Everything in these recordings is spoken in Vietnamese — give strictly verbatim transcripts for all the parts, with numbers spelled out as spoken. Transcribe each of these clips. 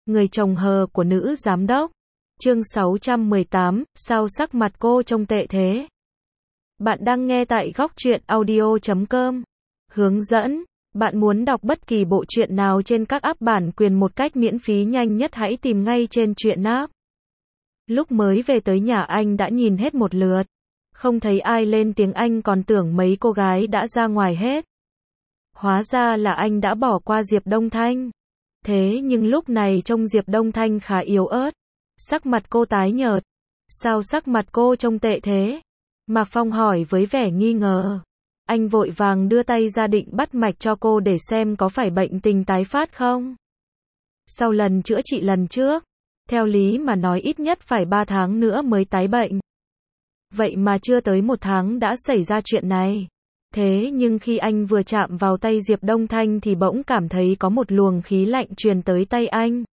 Người chồng hờ của nữ giám đốc. Chương sáu trăm mười tám, sao sắc mặt cô trông tệ thế? Bạn đang nghe tại góc truyện audio chấm com. Hướng dẫn, bạn muốn đọc bất kỳ bộ truyện nào trên các app bản quyền một cách miễn phí nhanh nhất hãy tìm ngay trên truyện app. Lúc mới về tới nhà anh đã nhìn hết một lượt. Không thấy ai lên tiếng anh còn tưởng mấy cô gái đã ra ngoài hết. Hóa ra là anh đã bỏ qua Diệp Đông Thanh. Thế nhưng lúc này trông Diệp Đông Thanh khá yếu ớt. Sắc mặt cô tái nhợt. Sao sắc mặt cô trông tệ thế? Mạc Phong hỏi với vẻ nghi ngờ. Anh vội vàng đưa tay ra định bắt mạch cho cô để xem có phải bệnh tình tái phát không. Sau lần chữa trị lần trước, theo lý mà nói ít nhất phải ba tháng nữa mới tái bệnh. Vậy mà chưa tới một tháng đã xảy ra chuyện này. Thế nhưng khi anh vừa chạm vào tay Diệp Đông Thanh thì bỗng cảm thấy có một luồng khí lạnh truyền tới tay anh.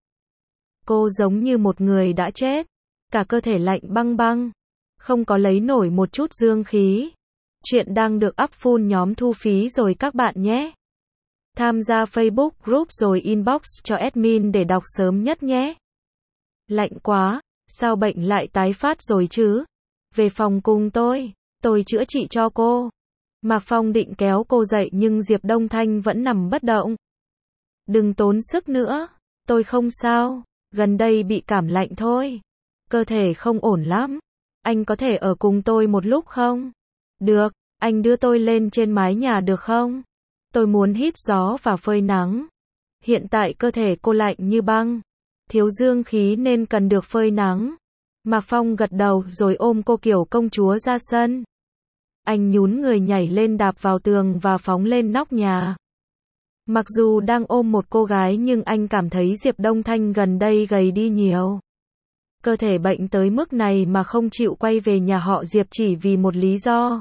Cô giống như một người đã chết. Cả cơ thể lạnh băng băng. Không có lấy nổi một chút dương khí. Chuyện đang được up full nhóm thu phí rồi các bạn nhé. Tham gia Facebook group rồi inbox cho admin để đọc sớm nhất nhé. Lạnh quá, sao bệnh lại tái phát rồi chứ? Về phòng cùng tôi, tôi chữa trị cho cô. Mạc Phong định kéo cô dậy nhưng Diệp Đông Thanh vẫn nằm bất động. Đừng tốn sức nữa, tôi không sao, gần đây bị cảm lạnh thôi. Cơ thể không ổn lắm, anh có thể ở cùng tôi một lúc không? Được, anh đưa tôi lên trên mái nhà được không? Tôi muốn hít gió và phơi nắng. Hiện tại cơ thể cô lạnh như băng, thiếu dương khí nên cần được phơi nắng. Mạc Phong gật đầu rồi ôm cô kiểu công chúa ra sân. Anh nhún người nhảy lên đạp vào tường và phóng lên nóc nhà. Mặc dù đang ôm một cô gái nhưng anh cảm thấy Diệp Đông Thanh gần đây gầy đi nhiều. Cơ thể bệnh tới mức này mà không chịu quay về nhà họ Diệp chỉ vì một lý do.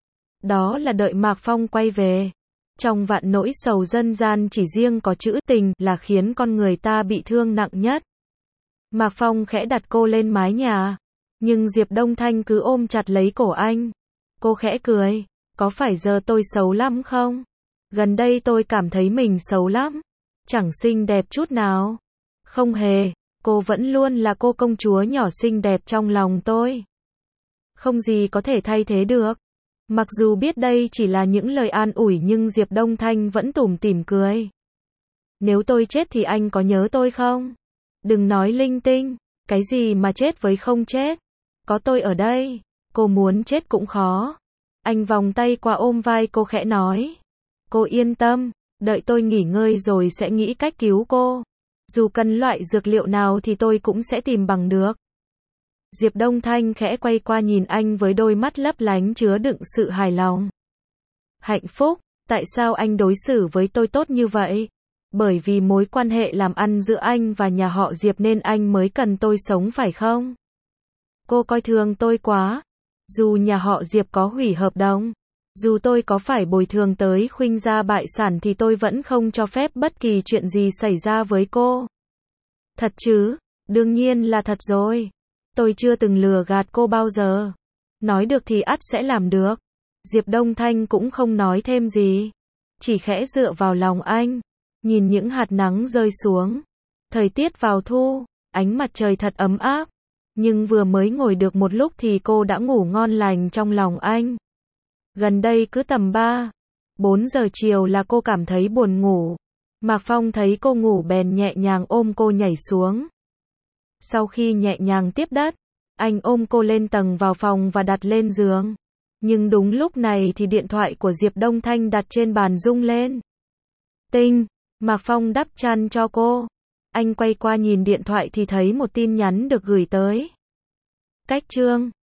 Đó là đợi Mạc Phong quay về. Trong vạn nỗi sầu dân gian chỉ riêng có chữ tình là khiến con người ta bị thương nặng nhất. Mạc Phong khẽ đặt cô lên mái nhà. Nhưng Diệp Đông Thanh cứ ôm chặt lấy cổ anh. Cô khẽ cười. Có phải giờ tôi xấu lắm không? Gần đây tôi cảm thấy mình xấu lắm. Chẳng xinh đẹp chút nào. Không hề. Cô vẫn luôn là cô công chúa nhỏ xinh đẹp trong lòng tôi. Không gì có thể thay thế được. Mặc dù biết đây chỉ là những lời an ủi nhưng Diệp Đông Thanh vẫn tủm tỉm cười. Nếu tôi chết thì anh có nhớ tôi không? Đừng nói linh tinh. Cái gì mà chết với không chết? Có tôi ở đây. Cô muốn chết cũng khó. Anh vòng tay qua ôm vai cô khẽ nói. Cô yên tâm. Đợi tôi nghỉ ngơi rồi sẽ nghĩ cách cứu cô. Dù cần loại dược liệu nào thì tôi cũng sẽ tìm bằng được. Diệp Đông Thanh khẽ quay qua nhìn anh với đôi mắt lấp lánh chứa đựng sự hài lòng. Hạnh phúc, tại sao anh đối xử với tôi tốt như vậy? Bởi vì mối quan hệ làm ăn giữa anh và nhà họ Diệp nên anh mới cần tôi sống phải không? Cô coi thường tôi quá. Dù nhà họ Diệp có hủy hợp đồng, dù tôi có phải bồi thường tới khuynh gia bại sản thì tôi vẫn không cho phép bất kỳ chuyện gì xảy ra với cô. Thật chứ? Đương nhiên là thật rồi. Tôi chưa từng lừa gạt cô bao giờ. Nói được thì ắt sẽ làm được. Diệp Đông Thanh cũng không nói thêm gì. Chỉ khẽ dựa vào lòng anh. Nhìn những hạt nắng rơi xuống. Thời tiết vào thu. Ánh mặt trời thật ấm áp. Nhưng vừa mới ngồi được một lúc thì cô đã ngủ ngon lành trong lòng anh. Gần đây cứ tầm ba, bốn giờ chiều là cô cảm thấy buồn ngủ. Mạc Phong thấy cô ngủ bèn nhẹ nhàng ôm cô nhảy xuống. Sau khi nhẹ nhàng tiếp đất, anh ôm cô lên tầng vào phòng và đặt lên giường. Nhưng đúng lúc này thì điện thoại của Diệp Đông Thanh đặt trên bàn rung lên. Tinh, Mạc Phong đắp chăn cho cô. Anh quay qua nhìn điện thoại thì thấy một tin nhắn được gửi tới. Cách chương